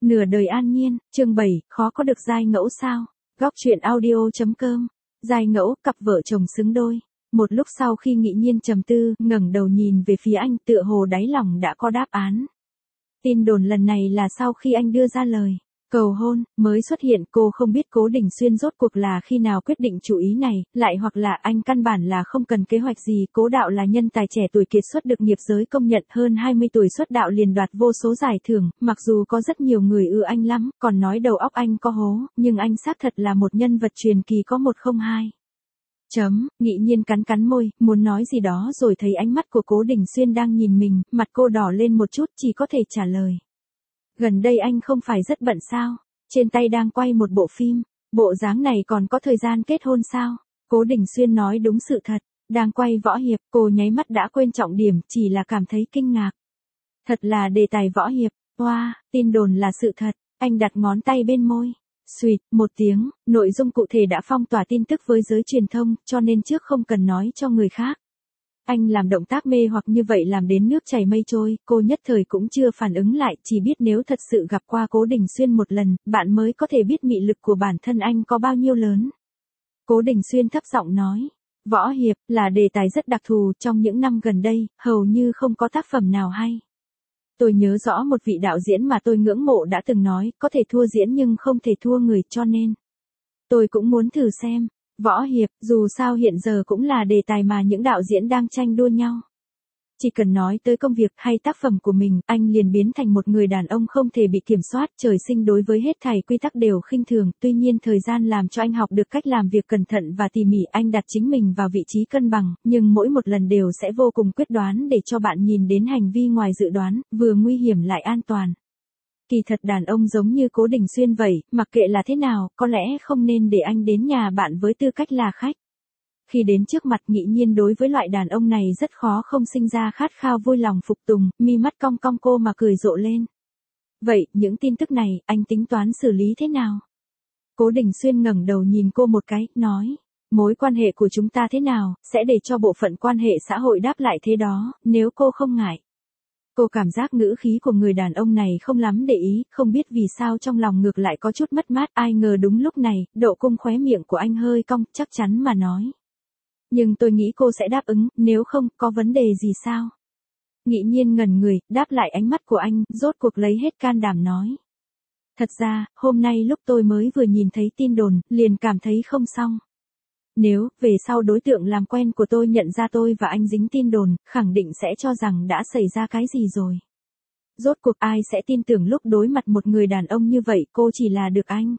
Nửa đời an nhiên, chương 7, khó có được giai ngẫu sao? Góc truyện audio.com. Giai ngẫu, cặp vợ chồng xứng đôi. Một lúc sau khi Nghị Nhiên trầm tư, ngẩng đầu nhìn về phía anh, tựa hồ đáy lòng đã có đáp án. Tin đồn lần này là sau khi anh đưa ra lời cầu hôn mới xuất hiện, cô không biết Cố Đình Xuyên rốt cuộc là khi nào quyết định chủ ý này, lại hoặc là anh căn bản là không cần kế hoạch gì. Cố Đạo là nhân tài trẻ tuổi kiệt xuất được nghiệp giới công nhận, hơn 20 tuổi xuất đạo liền đoạt vô số giải thưởng, mặc dù có rất nhiều người ưa anh lắm, còn nói đầu óc anh có hố, nhưng anh xác thật là một nhân vật truyền kỳ có một không hai. Nghị Nhiên cắn cắn môi, muốn nói gì đó rồi thấy ánh mắt của Cố Đình Xuyên đang nhìn mình, mặt cô đỏ lên một chút, chỉ có thể trả lời. Gần đây anh không phải rất bận sao? Trên tay đang quay một bộ phim, bộ dáng này còn có thời gian kết hôn sao? Cố Đình Xuyên nói đúng sự thật, đang quay võ hiệp. Cô nháy mắt đã quên trọng điểm, chỉ là cảm thấy kinh ngạc. Thật là đề tài võ hiệp, wow, tin đồn là sự thật. Anh đặt ngón tay bên môi. Xuỵt, một tiếng, nội dung cụ thể đã phong tỏa tin tức với giới truyền thông, cho nên trước không cần nói cho người khác. Anh làm động tác mê hoặc như vậy làm đến nước chảy mây trôi, cô nhất thời cũng chưa phản ứng lại, chỉ biết nếu thật sự gặp qua Cố Đình Xuyên một lần, bạn mới có thể biết mị lực của bản thân anh có bao nhiêu lớn. Cố Đình Xuyên thấp giọng nói, võ hiệp là đề tài rất đặc thù, trong những năm gần đây, hầu như không có tác phẩm nào hay. Tôi nhớ rõ một vị đạo diễn mà tôi ngưỡng mộ đã từng nói, có thể thua diễn nhưng không thể thua người, cho nên tôi cũng muốn thử xem. Võ hiệp, dù sao hiện giờ cũng là đề tài mà những đạo diễn đang tranh đua nhau. Chỉ cần nói tới công việc hay tác phẩm của mình, anh liền biến thành một người đàn ông không thể bị kiểm soát, trời sinh đối với hết thảy quy tắc đều khinh thường, tuy nhiên thời gian làm cho anh học được cách làm việc cẩn thận và tỉ mỉ, anh đặt chính mình vào vị trí cân bằng, nhưng mỗi một lần đều sẽ vô cùng quyết đoán để cho bạn nhìn đến hành vi ngoài dự đoán, vừa nguy hiểm lại an toàn. Kỳ thật đàn ông giống như Cố Đình Xuyên vậy, mặc kệ là thế nào, có lẽ không nên để anh đến nhà bạn với tư cách là khách. Khi đến trước mặt Nghị Nhiên đối với loại đàn ông này rất khó không sinh ra khát khao vui lòng phục tùng, mi mắt cong cong cô mà cười rộ lên. Vậy, những tin tức này, anh tính toán xử lý thế nào? Cố Đình Xuyên ngẩng đầu nhìn cô một cái, nói. Mối quan hệ của chúng ta thế nào, sẽ để cho bộ phận quan hệ xã hội đáp lại thế đó, nếu cô không ngại. Cô cảm giác ngữ khí của người đàn ông này không lắm để ý, không biết vì sao trong lòng ngược lại có chút mất mát, ai ngờ đúng lúc này, độ cung khóe miệng của anh hơi cong, chắc chắn mà nói. Nhưng tôi nghĩ cô sẽ đáp ứng, nếu không, có vấn đề gì sao? Nghị Nhiên ngẩn người, đáp lại ánh mắt của anh, rốt cuộc lấy hết can đảm nói. Thật ra, hôm nay lúc tôi mới vừa nhìn thấy tin đồn, liền cảm thấy không xong. Nếu, về sau đối tượng làm quen của tôi nhận ra tôi và anh dính tin đồn, khẳng định sẽ cho rằng đã xảy ra cái gì rồi. Rốt cuộc ai sẽ tin tưởng lúc đối mặt một người đàn ông như vậy, cô chỉ là được anh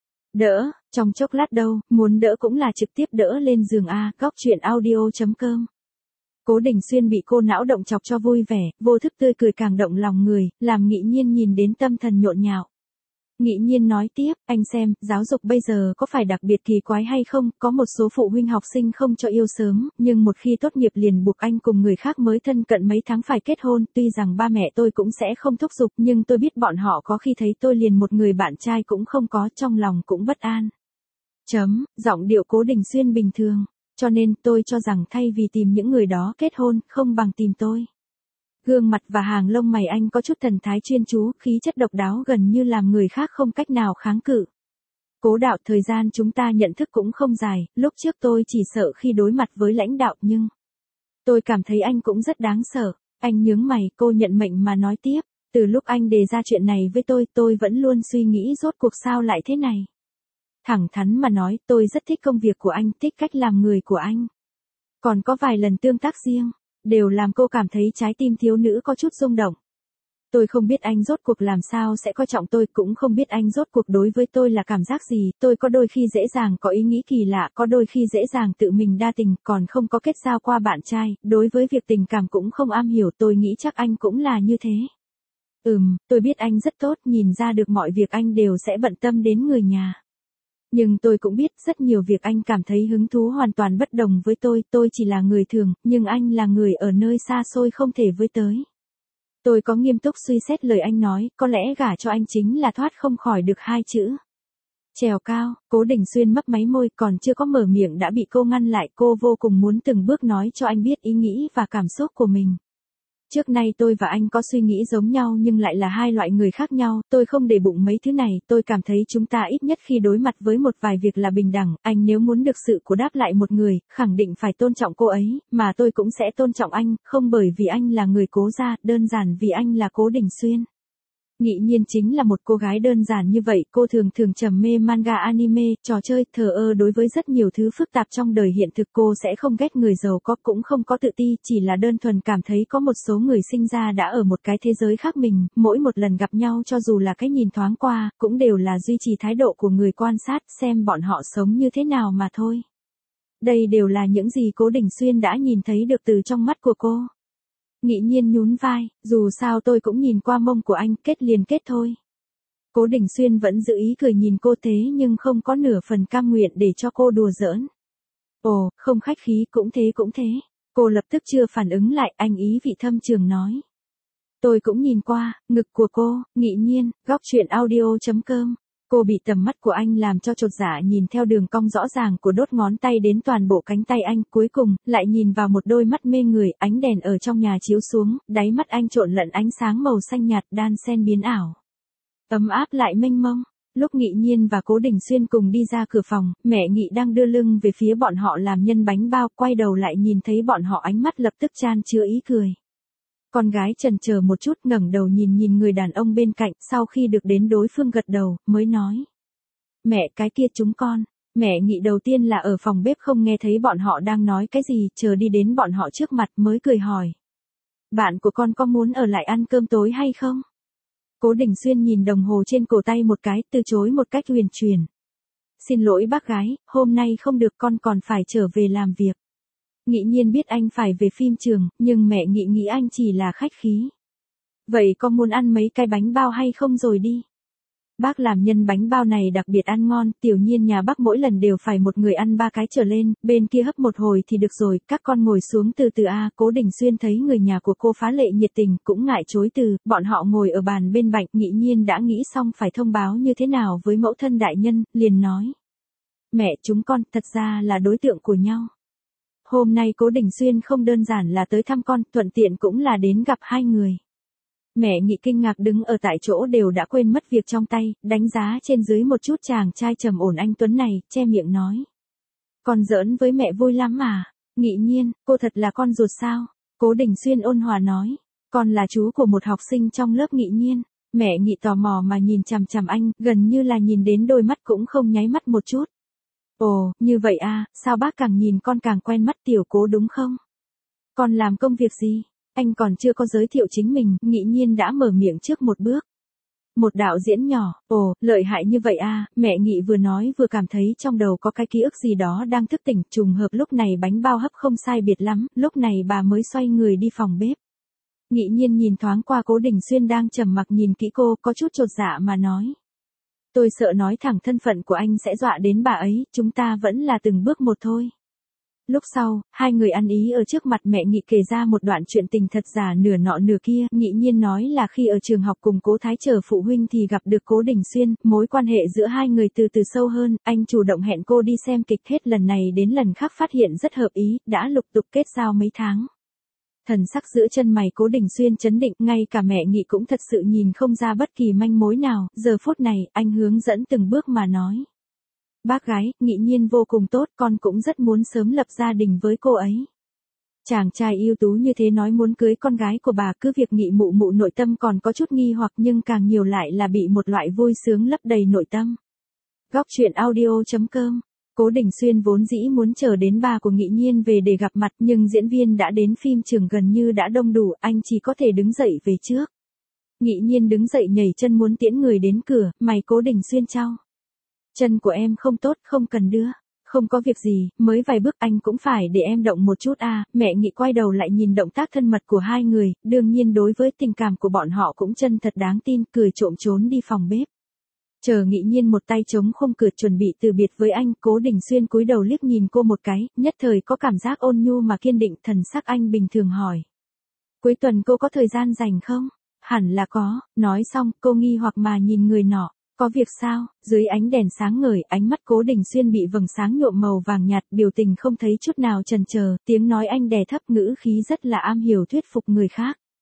đỡ, trong chốc lát đâu, muốn đỡ cũng là trực tiếp đỡ lên giường A, góc truyện audio.com. Cố Đình Xuyên bị cô não động chọc cho vui vẻ, vô thức tươi cười càng động lòng người, làm Nghị Nhiên nhìn đến tâm thần nhộn nhạo. Nghị Nhiên nói tiếp, anh xem, giáo dục bây giờ có phải đặc biệt kỳ quái hay không, có một số phụ huynh học sinh không cho yêu sớm, nhưng một khi tốt nghiệp liền buộc anh cùng người khác mới thân cận mấy tháng phải kết hôn, tuy rằng ba mẹ tôi cũng sẽ không thúc giục, nhưng tôi biết bọn họ có khi thấy tôi liền một người bạn trai cũng không có, trong lòng cũng bất an. Giọng điệu Cố Đình Xuyên bình thường, cho nên tôi cho rằng thay vì tìm những người đó kết hôn, không bằng tìm tôi. Gương mặt và hàng lông mày anh có chút thần thái chuyên chú, khí chất độc đáo gần như làm người khác không cách nào kháng cự. Cố Đạo, thời gian chúng ta nhận thức cũng không dài, lúc trước tôi chỉ sợ khi đối mặt với lãnh đạo nhưng tôi cảm thấy anh cũng rất đáng sợ. Anh nhướng mày, cô nhận mệnh mà nói tiếp, từ lúc anh đề ra chuyện này với tôi vẫn luôn suy nghĩ rốt cuộc sao lại thế này. Thẳng thắn mà nói, tôi rất thích công việc của anh, thích cách làm người của anh. Còn có vài lần tương tác riêng, đều làm cô cảm thấy trái tim thiếu nữ có chút rung động. Tôi không biết anh rốt cuộc làm sao sẽ coi trọng tôi, cũng không biết anh rốt cuộc đối với tôi là cảm giác gì, tôi có đôi khi dễ dàng có ý nghĩ kỳ lạ, có đôi khi dễ dàng tự mình đa tình, còn không có kết giao qua bạn trai, đối với việc tình cảm cũng không am hiểu, tôi nghĩ chắc anh cũng là như thế. Tôi biết anh rất tốt, nhìn ra được mọi việc anh đều sẽ bận tâm đến người nhà. Nhưng tôi cũng biết rất nhiều việc anh cảm thấy hứng thú hoàn toàn bất đồng với tôi chỉ là người thường, nhưng anh là người ở nơi xa xôi không thể với tới. Tôi có nghiêm túc suy xét lời anh nói, có lẽ gả cho anh chính là thoát không khỏi được hai chữ. Trèo cao, Cố Đình Xuyên mấp máy môi, còn chưa có mở miệng đã bị cô ngăn lại, cô vô cùng muốn từng bước nói cho anh biết ý nghĩ và cảm xúc của mình. Trước nay tôi và anh có suy nghĩ giống nhau nhưng lại là hai loại người khác nhau, tôi không để bụng mấy thứ này, tôi cảm thấy chúng ta ít nhất khi đối mặt với một vài việc là bình đẳng, anh nếu muốn được sự của đáp lại một người, khẳng định phải tôn trọng cô ấy, mà tôi cũng sẽ tôn trọng anh, không bởi vì anh là người Cố gia, đơn giản vì anh là Cố Đình Xuyên. Nghị Nhiên chính là một cô gái đơn giản như vậy, cô thường trầm mê manga anime, trò chơi, thờ ơ đối với rất nhiều thứ phức tạp trong đời hiện thực. Cô sẽ không ghét người giàu có, cũng không có tự ti, chỉ là đơn thuần cảm thấy có một số người sinh ra đã ở một cái thế giới khác mình, mỗi một lần gặp nhau cho dù là cái nhìn thoáng qua, cũng đều là duy trì thái độ của người quan sát, xem bọn họ sống như thế nào mà thôi. Đây đều là những gì Cố Đình Xuyên đã nhìn thấy được từ trong mắt của cô. Nghị Nhiên nhún vai, dù sao tôi cũng nhìn qua mông của anh, kết liền kết thôi. Cố Đình Xuyên vẫn giữ ý cười nhìn cô thế nhưng không có nửa phần cam nguyện để cho cô đùa giỡn. Ồ, không khách khí, cũng thế. Cô lập tức chưa phản ứng lại, anh ý vị thâm trường nói. Tôi cũng nhìn qua, ngực của cô. Nghị Nhiên, góc truyện audio.com. Cô bị tầm mắt của anh làm cho chột dạ, nhìn theo đường cong rõ ràng của đốt ngón tay đến toàn bộ cánh tay anh, cuối cùng, lại nhìn vào một đôi mắt mê người, ánh đèn ở trong nhà chiếu xuống, đáy mắt anh trộn lẫn ánh sáng màu xanh nhạt đan xen biến ảo. Ấm áp lại mênh mông. Lúc Nghị Nhiên và Cố Đình Xuyên cùng đi ra cửa phòng, mẹ Nghị đang đưa lưng về phía bọn họ làm nhân bánh bao, quay đầu lại nhìn thấy bọn họ ánh mắt lập tức chan chứa ý cười. Con gái chần chờ một chút, ngẩng đầu nhìn người đàn ông bên cạnh, sau khi được đến đối phương gật đầu, mới nói. Mẹ, cái kia chúng con. Mẹ Nghị đầu tiên là ở phòng bếp không nghe thấy bọn họ đang nói cái gì, chờ đi đến bọn họ trước mặt mới cười hỏi. Bạn của con có muốn ở lại ăn cơm tối hay không? Cố Đình Xuyên nhìn đồng hồ trên cổ tay một cái, từ chối một cách huyền chuyển. Xin lỗi bác gái, hôm nay không được, con còn phải trở về làm việc. Nghị Nhiên biết anh phải về phim trường, nhưng mẹ Nghị nghĩ anh chỉ là khách khí. Vậy có muốn ăn mấy cái bánh bao hay không rồi đi? Bác làm nhân bánh bao này đặc biệt ăn ngon, Tiểu Nhiên nhà bác mỗi lần đều phải một người ăn 3 cái trở lên, bên kia hấp một hồi thì được rồi, các con ngồi xuống từ từ a. Cố Đình Xuyên thấy người nhà của cô phá lệ nhiệt tình, cũng ngại chối từ, bọn họ ngồi ở bàn bên cạnh, Nghị Nhiên đã nghĩ xong phải thông báo như thế nào với mẫu thân đại nhân, liền nói. Mẹ, chúng con, thật ra là đối tượng của nhau. Hôm nay Cố Đình Xuyên không đơn giản là tới thăm con, thuận tiện cũng là đến gặp hai người. Mẹ Nghị kinh ngạc đứng ở tại chỗ đều đã quên mất việc trong tay, đánh giá trên dưới một chút chàng trai trầm ổn anh tuấn này, che miệng nói. Con giỡn với mẹ vui lắm mà. Nghị Nhiên, cô thật là con ruột sao? Cố Đình Xuyên ôn hòa nói. Con là chú của một học sinh trong lớp Nghị Nhiên. Mẹ Nghị tò mò mà nhìn chằm chằm anh, gần như là nhìn đến đôi mắt cũng không nháy mắt một chút. Ồ, như vậy à, sao bác càng nhìn con càng quen mắt Tiểu Cố đúng không? Con làm công việc gì? Anh còn chưa có giới thiệu chính mình, Nghị Nhiên đã mở miệng trước một bước. Một đạo diễn nhỏ, ồ, lợi hại như vậy à, mẹ Nghị vừa nói vừa cảm thấy trong đầu có cái ký ức gì đó đang thức tỉnh, trùng hợp lúc này bánh bao hấp không sai biệt lắm, lúc này bà mới xoay người đi phòng bếp. Nghị Nhiên nhìn thoáng qua Cố Đình Xuyên đang trầm mặc nhìn kỹ cô, có chút chột dạ mà nói. Tôi sợ nói thẳng thân phận của anh sẽ dọa đến bà ấy, chúng ta vẫn là từng bước một thôi. Lúc sau, hai người ăn ý ở trước mặt mẹ Nghị kể ra một đoạn chuyện tình thật giả nửa nọ nửa kia, Nghị Nhiên nói là khi ở trường học cùng Cố Thái chờ phụ huynh thì gặp được Cố Đình Xuyên, mối quan hệ giữa hai người từ từ sâu hơn, anh chủ động hẹn cô đi xem kịch, hết lần này đến lần khác phát hiện rất hợp ý, đã lục tục kết giao mấy tháng. Thần sắc giữa chân mày Cố Đình Xuyên chấn định, ngay cả mẹ Nghị cũng thật sự nhìn không ra bất kỳ manh mối nào, giờ phút này, anh hướng dẫn từng bước mà nói. Bác gái, Nghị Nhiên vô cùng tốt, con cũng rất muốn sớm lập gia đình với cô ấy. Chàng trai ưu tú như thế nói muốn cưới con gái của bà, cứ việc Nghị mụ mụ nội tâm còn có chút nghi hoặc nhưng càng nhiều lại là bị một loại vui sướng lấp đầy nội tâm. Góc truyện audio.com. Cố Đình Xuyên vốn dĩ muốn chờ đến bà của Nghị Nhiên về để gặp mặt nhưng diễn viên đã đến phim trường gần như đã đông đủ, anh chỉ có thể đứng dậy về trước. Nghị Nhiên đứng dậy nhảy chân muốn tiễn người đến cửa, mày Cố Đình Xuyên chau. Chân của em không tốt, không cần đưa. Không có việc gì, mới vài bước anh cũng phải để em động một chút à, mẹ Nghị quay đầu lại nhìn động tác thân mật của hai người, đương nhiên đối với tình cảm của bọn họ cũng chân thật đáng tin, cười trộm trốn đi phòng bếp. Chờ Nghị Nhiên một tay chống khung cửa chuẩn bị từ biệt với anh, Cố Đình Xuyên cúi đầu liếc nhìn cô một cái, nhất thời có cảm giác ôn nhu mà kiên định, thần sắc anh bình thường hỏi. Cuối tuần cô có thời gian rảnh không? Hẳn là có, nói xong, cô nghi hoặc mà nhìn người nọ. Có việc sao? Dưới ánh đèn sáng ngời, ánh mắt Cố Đình Xuyên bị vầng sáng nhuộm màu vàng nhạt, biểu tình không thấy chút nào chần chờ, tiếng nói anh đè thấp, ngữ khí rất là am hiểu thuyết phục người khác.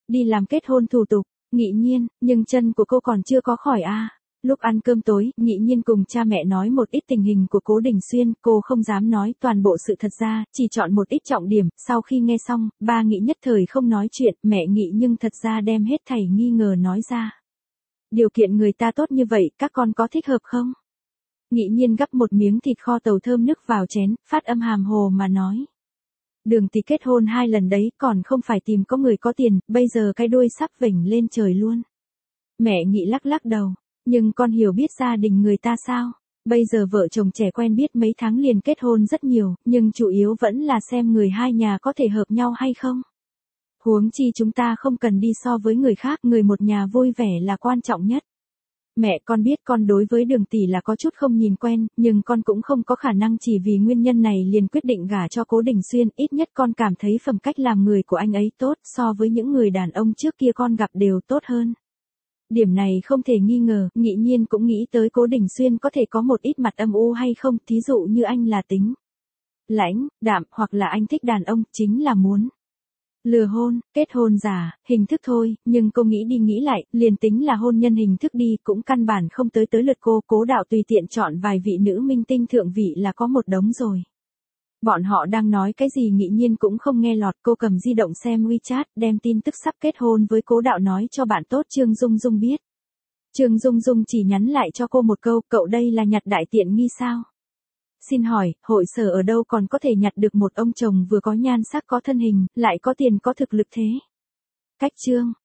Đi làm kết hôn thủ tục, Nghị Nhiên, nhưng chân của cô còn chưa có khỏi à. Lúc ăn cơm tối, Nghị Nhiên cùng cha mẹ nói một ít tình hình của Cố Đình Xuyên, cô không dám nói toàn bộ sự thật ra, chỉ chọn một ít trọng điểm, sau khi nghe xong, ba Nghị nhất thời không nói chuyện, mẹ Nghị nhưng thật ra đem hết thảy nghi ngờ nói ra. Điều kiện người ta tốt như vậy, các con có thích hợp không? Nghị Nhiên gắp một miếng thịt kho tàu thơm nức vào chén, phát âm hàm hồ mà nói. Đường Tỷ kết hôn 2 lần đấy, còn không phải tìm có người có tiền, bây giờ cái đuôi sắp vểnh lên trời luôn. Mẹ Nghị lắc lắc đầu, nhưng con hiểu biết gia đình người ta sao? Bây giờ vợ chồng trẻ quen biết mấy tháng liền kết hôn rất nhiều, nhưng chủ yếu vẫn là xem người hai nhà có thể hợp nhau hay không. Huống chi chúng ta không cần đi so với người khác, người một nhà vui vẻ là quan trọng nhất. Mẹ con biết con đối với Đường Tỷ là có chút không nhìn quen, nhưng con cũng không có khả năng chỉ vì nguyên nhân này liền quyết định gả cho Cố Đình Xuyên, ít nhất con cảm thấy phẩm cách làm người của anh ấy tốt, so với những người đàn ông trước kia con gặp đều tốt hơn. Điểm này không thể nghi ngờ, Nghị Nhiên cũng nghĩ tới Cố Đình Xuyên có thể có một ít mặt âm u hay không, thí dụ như anh là tính lãnh, đạm, hoặc là anh thích đàn ông, chính là muốn lừa hôn, kết hôn giả, hình thức thôi, nhưng cô nghĩ đi nghĩ lại, liền tính là hôn nhân hình thức đi, cũng căn bản không tới lượt cô, Cố đạo tùy tiện chọn vài vị nữ minh tinh thượng vị là có một đống rồi. Bọn họ đang nói cái gì Nghị Nhiên cũng không nghe lọt, cô cầm di động xem WeChat, đem tin tức sắp kết hôn với Cố đạo nói cho bạn tốt Trương Dung Dung biết. Trương Dung Dung chỉ nhắn lại cho cô một câu, cậu đây là nhặt đại tiện nghi sao? Xin hỏi, hội sở ở đâu còn có thể nhặt được một ông chồng vừa có nhan sắc có thân hình, lại có tiền có thực lực thế? Cách Trương